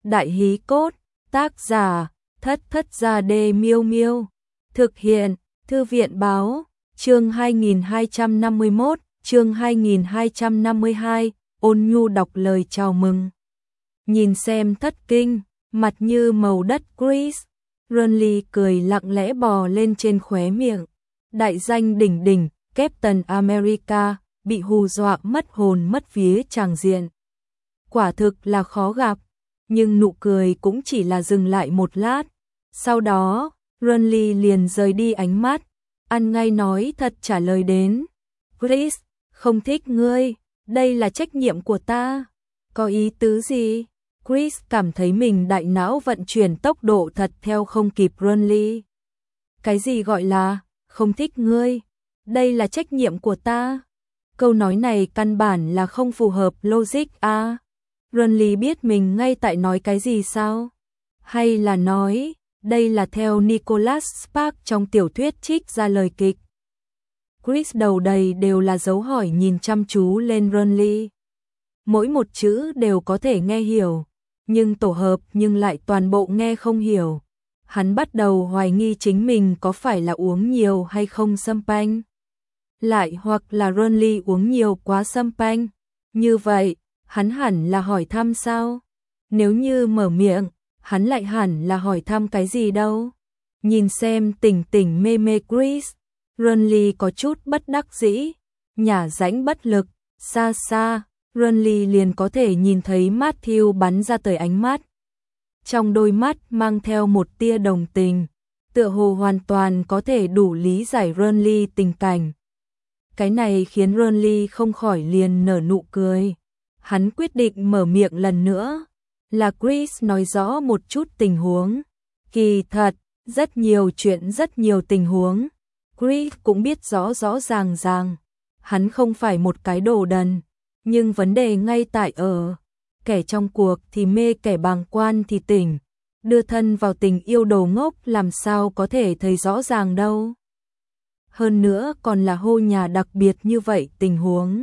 Đại hí cốt, tác giả, Thất Thất Gia Đê Miêu Miêu. Thực hiện, Thư viện báo, chương 2251, chương 2252, Ôn Nhu đọc lời chào mừng. Nhìn xem thất kinh, mặt như màu đất Chris, Runley cười lặng lẽ bò lên trên khóe miệng. Đại danh đỉnh đỉnh, Captain America, bị hù dọa mất hồn mất vía tràng diện. Quả thực là khó gặp, nhưng nụ cười cũng chỉ là dừng lại một lát. Sau đó, Runley liền rời đi ánh mắt, ăn ngay nói thật trả lời đến. Chris, không thích ngươi, đây là trách nhiệm của ta. Có ý tứ gì? Chris cảm thấy mình đại não vận chuyển tốc độ thật theo không kịp Runley. Cái gì gọi là, không thích ngươi, đây là trách nhiệm của ta? Câu nói này căn bản là không phù hợp logic à? Runley biết mình ngay tại nói cái gì sao? Hay là nói, đây là theo Nicholas Sparks trong tiểu thuyết trích ra lời kịch? Chris đầu đầy đều là dấu hỏi nhìn chăm chú lên Runley. Mỗi một chữ đều có thể nghe hiểu, nhưng tổ hợp nhưng lại toàn bộ nghe không hiểu. Hắn bắt đầu hoài nghi chính mình có phải là uống nhiều hay không champagne. Lại hoặc là Runley uống nhiều quá champagne. Như vậy, hắn hẳn là hỏi thăm sao? Nếu như mở miệng, hắn lại hẳn là hỏi thăm cái gì đâu? Nhìn xem tỉnh tỉnh mê mê Chris, Runley có chút bất đắc dĩ, nhả rãnh bất lực, xa xa, Runley liền có thể nhìn thấy Matthew bắn ra tới ánh mắt. Trong đôi mắt mang theo một tia đồng tình, tựa hồ hoàn toàn có thể đủ lý giải Runley tình cảnh. Cái này khiến Runley không khỏi liền nở nụ cười. Hắn quyết định mở miệng lần nữa, là Chris nói rõ một chút tình huống. Kỳ thật, rất nhiều chuyện rất nhiều tình huống. Chris cũng biết rõ rõ ràng ràng. Hắn không phải một cái đồ đần, nhưng vấn đề ngay tại ở. Kẻ trong cuộc thì mê, kẻ bàng quan thì tỉnh. Đưa thân vào tình yêu đồ ngốc làm sao có thể thấy rõ ràng đâu. Hơn nữa còn là hô nhà đặc biệt như vậy tình huống.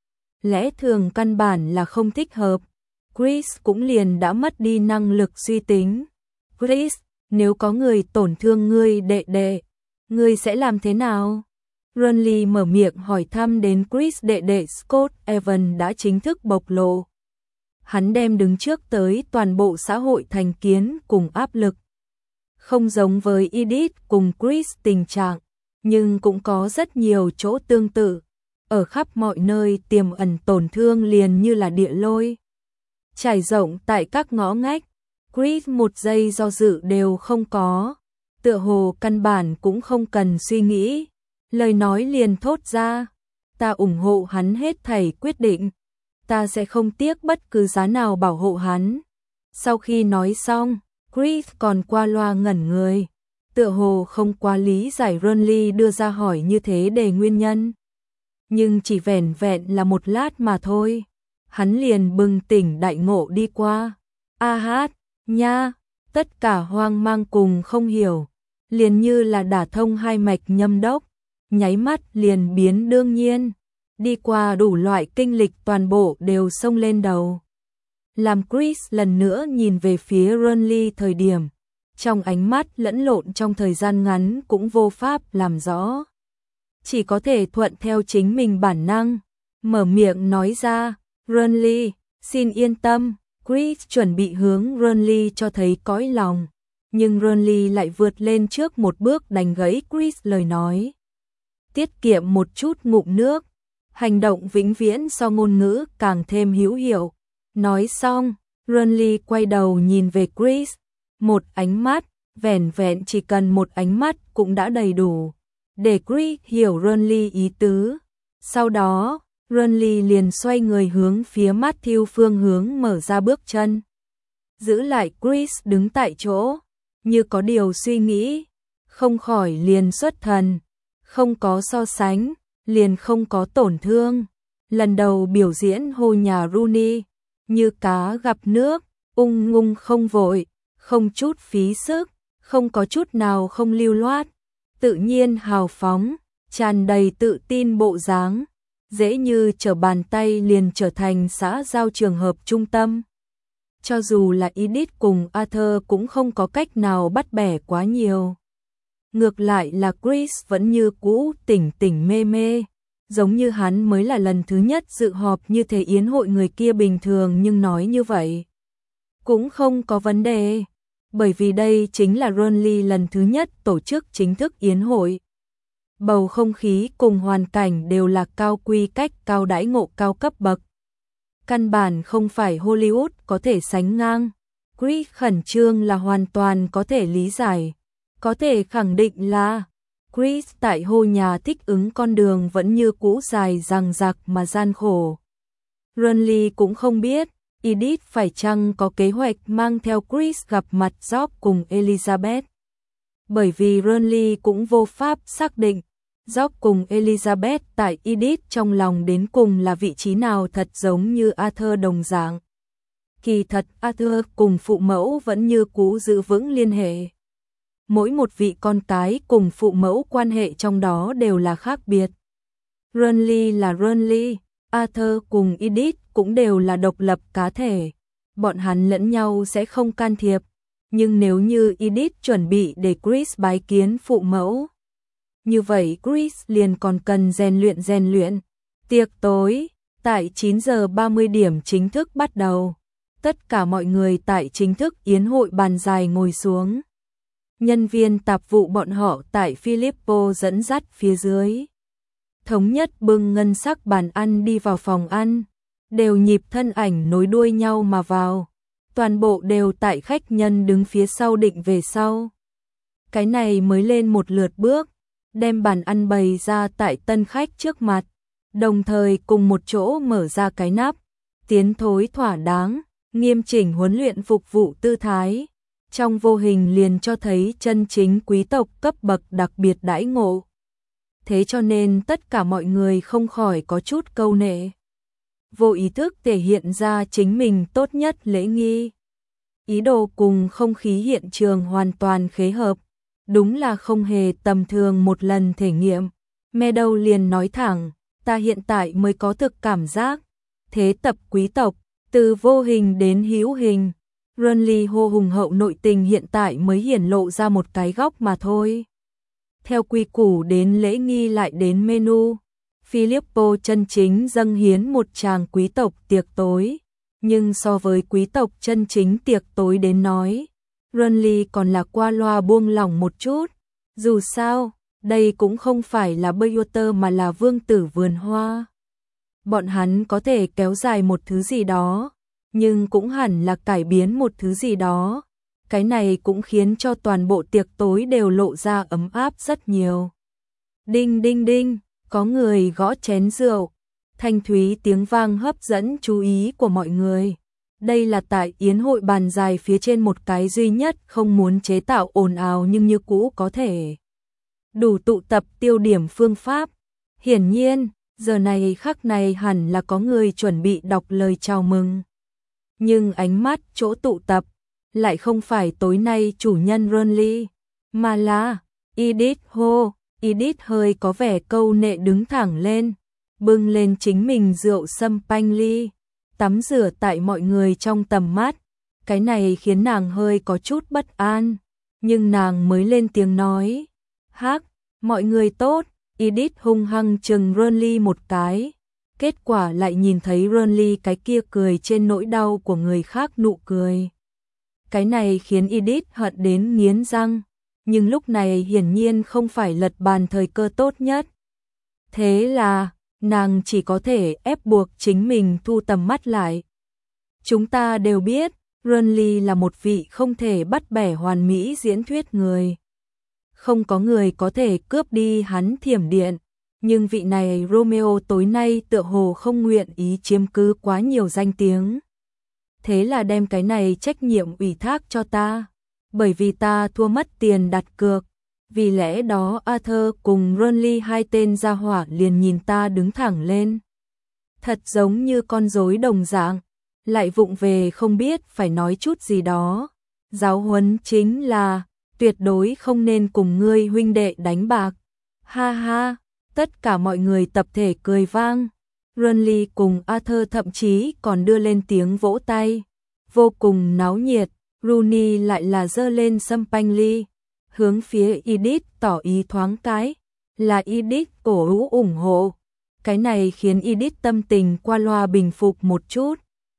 Lẽ thường căn bản là không thích hợp. Chris cũng liền đã mất đi năng lực suy tính. Chris, nếu có người tổn thương ngươi đệ đệ, ngươi sẽ làm thế nào? Runley mở miệng hỏi thăm đến Chris đệ đệ Scott Evans đã chính thức bộc lộ. Hắn đem đứng trước tới toàn bộ xã hội thành kiến cùng áp lực. Không giống với Edith cùng Chris tình trạng, nhưng cũng có rất nhiều chỗ tương tự. Ở khắp mọi nơi tiềm ẩn tổn thương liền như là địa lôi. Trải rộng tại các ngõ ngách, Chris một giây do dự đều không có. Tựa hồ căn bản cũng không cần suy nghĩ. Lời nói liền thốt ra, ta ủng hộ hắn hết thảy quyết định. Ta sẽ không tiếc bất cứ giá nào bảo hộ hắn. Sau khi nói xong, Chris còn qua loa ngẩn người. Tựa hồ không quá lý giải Runley đưa ra hỏi như thế để nguyên nhân. Nhưng chỉ vẻn vẹn là một lát mà thôi. Hắn liền bừng tỉnh đại ngộ đi qua. A hát, nha, tất cả hoang mang cùng không hiểu. Liền như là đả thông hai mạch nhâm đốc. Nháy mắt liền biến đương nhiên. Đi qua đủ loại kinh lịch toàn bộ đều xông lên đầu. Làm Chris lần nữa nhìn về phía Runley thời điểm. Trong ánh mắt lẫn lộn trong thời gian ngắn cũng vô pháp làm rõ. Chỉ có thể thuận theo chính mình bản năng. Mở miệng nói ra, Runley, xin yên tâm. Chris chuẩn bị hướng Runley cho thấy cõi lòng. Nhưng Runley lại vượt lên trước một bước đánh gãy Chris lời nói. Tiết kiệm một chút ngụm nước. Hành động vĩnh viễn so ngôn ngữ càng thêm hữu hiệu. Nói xong, Runley quay đầu nhìn về Chris. Một ánh mắt, vẻn vẹn chỉ cần một ánh mắt cũng đã đầy đủ. Để Chris hiểu Runley ý tứ. Sau đó, Runley liền xoay người hướng phía Matthew phương hướng mở ra bước chân. Giữ lại Chris đứng tại chỗ, như có điều suy nghĩ. Không khỏi liền xuất thần. Không có so sánh, liền không có tổn thương. Lần đầu biểu diễn hô nhà Rooney, như cá gặp nước, ung ngung không vội, không chút phí sức, không có chút nào không lưu loát, tự nhiên hào phóng, tràn đầy tự tin bộ dáng, dễ như trở bàn tay liền trở thành xã giao trường hợp trung tâm. cho dù là Edith cùng Arthur cũng không có cách nào bắt bẻ quá nhiều. Ngược lại là Chris vẫn như cũ tỉnh tỉnh mê mê, giống như hắn mới là lần thứ nhất dự họp như thế yến hội người kia bình thường, nhưng nói như vậy cũng không có vấn đề, bởi vì đây chính là Ronly lần thứ nhất tổ chức chính thức yến hội. Bầu không khí cùng hoàn cảnh đều là cao quy cách, cao đãi ngộ, cao cấp bậc. Căn bản không phải Hollywood có thể sánh ngang. Chris khẩn trương là hoàn toàn có thể lý giải. Có thể khẳng định là Chris tại hô nhà thích ứng con đường vẫn như cũ dài dằng dặc mà gian khổ. Ronly cũng không biết Edith phải chăng có kế hoạch mang theo Chris gặp mặt Job cùng Elizabeth. Bởi vì Ronly cũng vô pháp xác định Job cùng Elizabeth tại Edith trong lòng đến cùng là vị trí nào, thật giống như Arthur đồng dạng. Kỳ thật Arthur cùng phụ mẫu vẫn như cũ giữ vững liên hệ. Mỗi một vị con cái cùng phụ mẫu quan hệ trong đó đều là khác biệt. Ronly là Ronly, Arthur cùng Edith cũng đều là độc lập cá thể. Bọn hắn lẫn nhau sẽ không can thiệp. Nhưng nếu như Edith chuẩn bị để Chris bái kiến phụ mẫu, như vậy Chris liền còn cần rèn luyện. Tiệc tối, tại 9 giờ 30 điểm chính thức bắt đầu. Tất cả mọi người tại chính thức yến hội bàn dài ngồi xuống. Nhân viên tạp vụ bọn họ tại Filippo dẫn dắt phía dưới. Thống nhất bưng ngân sắc bàn ăn đi vào phòng ăn. Đều nhịp thân ảnh nối đuôi nhau mà vào. Toàn bộ đều tại khách nhân đứng phía sau định về sau. Cái này mới lên một lượt bước, đem bàn ăn bày ra tại tân khách trước mặt, đồng thời cùng một chỗ mở ra cái nắp, tiến thối thỏa đáng, nghiêm chỉnh huấn luyện phục vụ tư thái, trong vô hình liền cho thấy chân chính quý tộc cấp bậc đặc biệt đãi ngộ. Thế cho nên tất cả mọi người không khỏi có chút câu nệ, vô ý thức thể hiện ra chính mình tốt nhất lễ nghi. Ý đồ cùng không khí hiện trường hoàn toàn khế hợp, đúng là không hề tầm thường một lần thể nghiệm. Meadow liền nói thẳng, ta hiện tại mới có thực cảm giác, thế tập quý tộc, từ vô hình đến hữu hình. Ronly hô hùng hậu nội tình hiện tại mới hiển lộ ra một cái góc mà thôi. Theo quy củ đến lễ nghi lại đến menu, Filippo chân chính dâng hiến một tràng quý tộc tiệc tối. Nhưng so với quý tộc chân chính tiệc tối đến nói, Ronly còn là qua loa buông lỏng một chút. Dù sao, đây cũng không phải là Baywater mà là vương tử vườn hoa. Bọn hắn có thể kéo dài một thứ gì đó, nhưng cũng hẳn là cải biến một thứ gì đó. Cái này cũng khiến cho toàn bộ tiệc tối đều lộ ra ấm áp rất nhiều. Đinh đinh đinh, có người gõ chén rượu. Thanh thúy tiếng vang hấp dẫn chú ý của mọi người. Đây là tại yến hội bàn dài phía trên một cái duy nhất không muốn chế tạo ồn ào nhưng như cũ có thể đủ tụ tập tiêu điểm phương pháp. Hiển nhiên, giờ này khắc này hẳn là có người chuẩn bị đọc lời chào mừng. Nhưng ánh mắt chỗ tụ tập lại không phải tối nay chủ nhân Ronly, mà là Edith Ho. Edith hơi có vẻ câu nệ đứng thẳng lên, bưng lên chính mình rượu sâm panh ly, tắm rửa tại mọi người trong tầm mắt. Cái này khiến nàng hơi có chút bất an, nhưng nàng mới lên tiếng nói, hắc, mọi người tốt. Edith hung hăng chừng Ronly một cái, kết quả lại nhìn thấy Ronly cái kia cười trên nỗi đau của người khác nụ cười. Cái này khiến Edith hận đến nghiến răng, nhưng lúc này hiển nhiên không phải lật bàn thời cơ tốt nhất. Thế là nàng chỉ có thể ép buộc chính mình thu tầm mắt lại. Chúng ta đều biết, Ronly là một vị không thể bắt bẻ hoàn mỹ diễn thuyết người. Không có người có thể cướp đi hắn thiểm điện, nhưng vị này Romeo tối nay tựa hồ không nguyện ý chiếm cứ quá nhiều danh tiếng. Thế là đem cái này trách nhiệm ủy thác cho ta, bởi vì ta thua mất tiền đặt cược. Vì lẽ đó Arthur cùng Ronly hai tên gia hỏa liền nhìn ta đứng thẳng lên. Thật giống như con rối đồng dạng, lại vụng về không biết phải nói chút gì đó. Giáo huấn chính là, tuyệt đối không nên cùng ngươi huynh đệ đánh bạc. Ha ha, tất cả mọi người tập thể cười vang. Ronly cùng Arthur thậm chí còn đưa lên tiếng vỗ tay. vô cùng náo nhiệt. Rooney lại là giơ lên champagne, hướng phía Edith tỏ ý thoáng cái, là Edith cổ vũ ủng hộ. Cái này khiến Edith tâm tình qua loa bình phục một chút.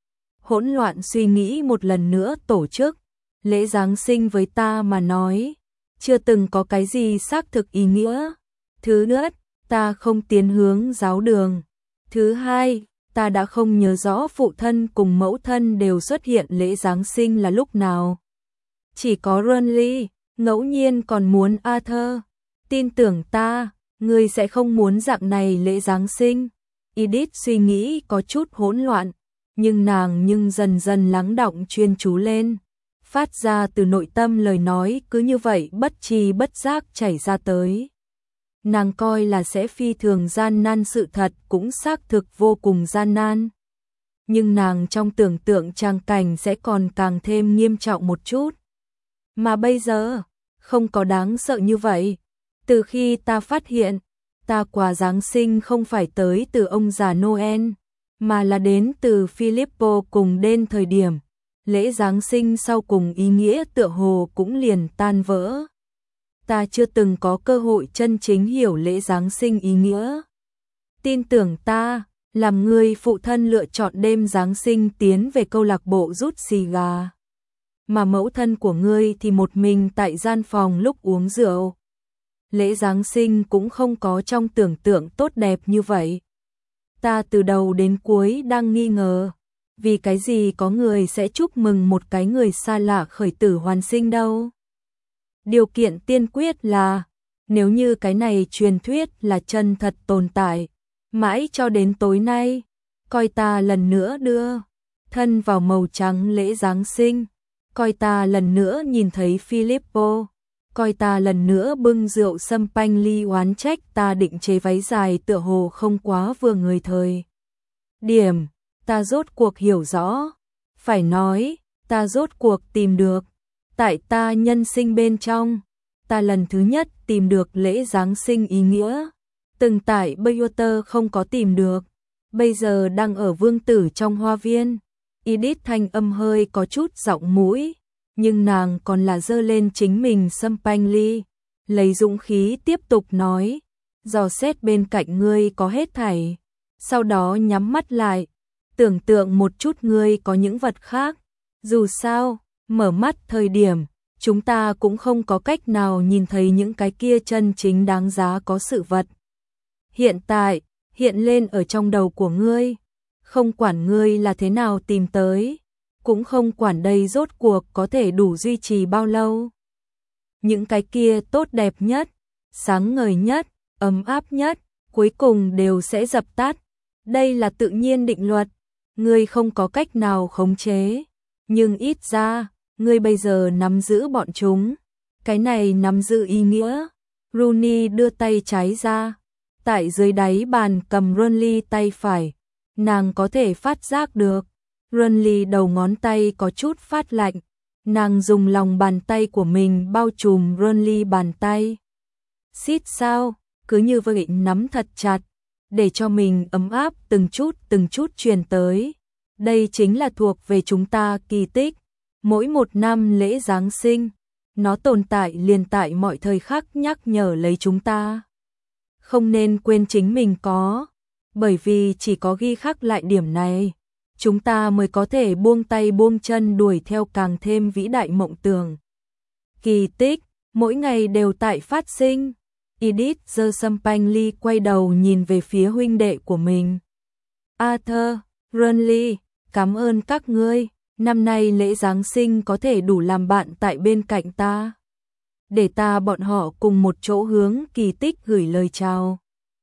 Hỗn loạn suy nghĩ một lần nữa tổ chức. Lễ Giáng sinh với ta mà nói, chưa từng có cái gì xác thực ý nghĩa. Thứ nhất, ta không tiến hướng giáo đường. Thứ hai, ta đã không nhớ rõ phụ thân cùng mẫu thân đều xuất hiện lễ Giáng sinh là lúc nào. Chỉ có Ronly, ngẫu nhiên còn muốn Arthur. Tin tưởng ta, ngươi sẽ không muốn dạng này lễ Giáng sinh. Edith suy nghĩ có chút hỗn loạn, nhưng nàng dần dần lắng đọng chuyên chú lên. Phát ra từ nội tâm lời nói cứ như vậy bất tri bất giác chảy ra tới. Nàng coi là sẽ phi thường gian nan, sự thật cũng xác thực vô cùng gian nan. Nhưng nàng trong tưởng tượng trang cảnh sẽ còn càng thêm nghiêm trọng một chút. Mà bây giờ, không có đáng sợ như vậy. Từ khi ta phát hiện, ta quà Giáng sinh không phải tới từ ông già Noel, mà là đến từ Filippo cùng đến thời điểm. Lễ Giáng sinh sau cùng ý nghĩa tựa hồ cũng liền tan vỡ. Ta chưa từng có cơ hội chân chính hiểu lễ Giáng sinh ý nghĩa. Tin tưởng ta, làm người phụ thân lựa chọn đêm Giáng sinh tiến về câu lạc bộ rút xì gà. Mà mẫu thân của ngươi thì một mình tại gian phòng lúc uống rượu. Lễ Giáng sinh cũng không có trong tưởng tượng tốt đẹp như vậy. Ta từ đầu đến cuối đang nghi ngờ, vì cái gì có người sẽ chúc mừng một cái người xa lạ khởi tử hoàn sinh đâu. Điều kiện tiên quyết là, nếu như cái này truyền thuyết là chân thật tồn tại, mãi cho đến tối nay, coi ta lần nữa đưa thân vào màu trắng lễ Giáng sinh, coi ta lần nữa nhìn thấy Filippo, coi ta lần nữa bưng rượu champagne oán trách ta định chế váy dài tựa hồ không quá vừa người thời điểm. Ta rốt cuộc hiểu rõ, phải nói, ta rốt cuộc tìm được, tại ta nhân sinh bên trong, ta lần thứ nhất tìm được lễ Giáng sinh ý nghĩa, từng tại Baywater không có tìm được, bây giờ đang ở vương tử trong hoa viên. Edith thanh âm hơi có chút giọng mũi, nhưng nàng còn là giơ lên chính mình champagne, lấy dũng khí tiếp tục nói, dò xét bên cạnh ngươi có hết thảy, sau đó nhắm mắt lại. Tưởng tượng một chút ngươi có những vật khác, dù sao, mở mắt thời điểm, chúng ta cũng không có cách nào nhìn thấy những cái kia chân chính đáng giá có sự vật. Hiện tại, hiện lên ở trong đầu của ngươi, không quản ngươi là thế nào tìm tới, cũng không quản đây rốt cuộc có thể đủ duy trì bao lâu. Những cái kia tốt đẹp nhất, sáng ngời nhất, ấm áp nhất, cuối cùng đều sẽ dập tắt. Đây là tự nhiên định luật. Ngươi không có cách nào khống chế, nhưng ít ra, ngươi bây giờ nắm giữ bọn chúng. Cái này nắm giữ ý nghĩa. Rooney đưa tay trái ra, tại dưới đáy bàn cầm Ronly tay phải, nàng có thể phát giác được. Ronly đầu ngón tay có chút phát lạnh, nàng dùng lòng bàn tay của mình bao trùm Ronly bàn tay. Xít sao, cứ như vậy nắm thật chặt, để cho mình ấm áp từng chút truyền tới. Đây chính là thuộc về chúng ta kỳ tích. Mỗi một năm lễ Giáng sinh, nó tồn tại liền tại mọi thời khắc nhắc nhở lấy chúng ta. Không nên quên chính mình có, bởi vì chỉ có ghi khắc lại điểm này, chúng ta mới có thể buông tay buông chân đuổi theo càng thêm vĩ đại mộng tưởng. Kỳ tích, mỗi ngày đều tại phát sinh. Edith giơ champagne quay đầu nhìn về phía huynh đệ của mình. Arthur, Ronly, cảm ơn các ngươi, năm nay lễ Giáng sinh có thể đủ làm bạn tại bên cạnh ta. Để ta bọn họ cùng một chỗ hướng kỳ tích gửi lời chào.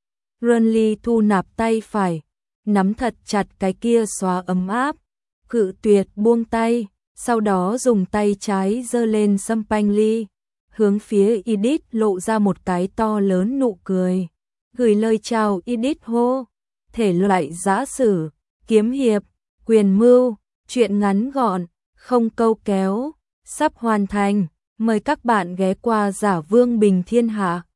Ronly thu nạp tay phải, nắm thật chặt cái kia xóa ấm áp, cự tuyệt buông tay, sau đó dùng tay trái giơ lên champagne, hướng phía Edith lộ ra một cái to lớn nụ cười. Gửi lời chào Edith hô, thể loại giã sử, kiếm hiệp, quyền mưu, truyện ngắn gọn, không câu kéo, sắp hoàn thành. Mời các bạn ghé qua Giả Vương Bình Thiên Hạ.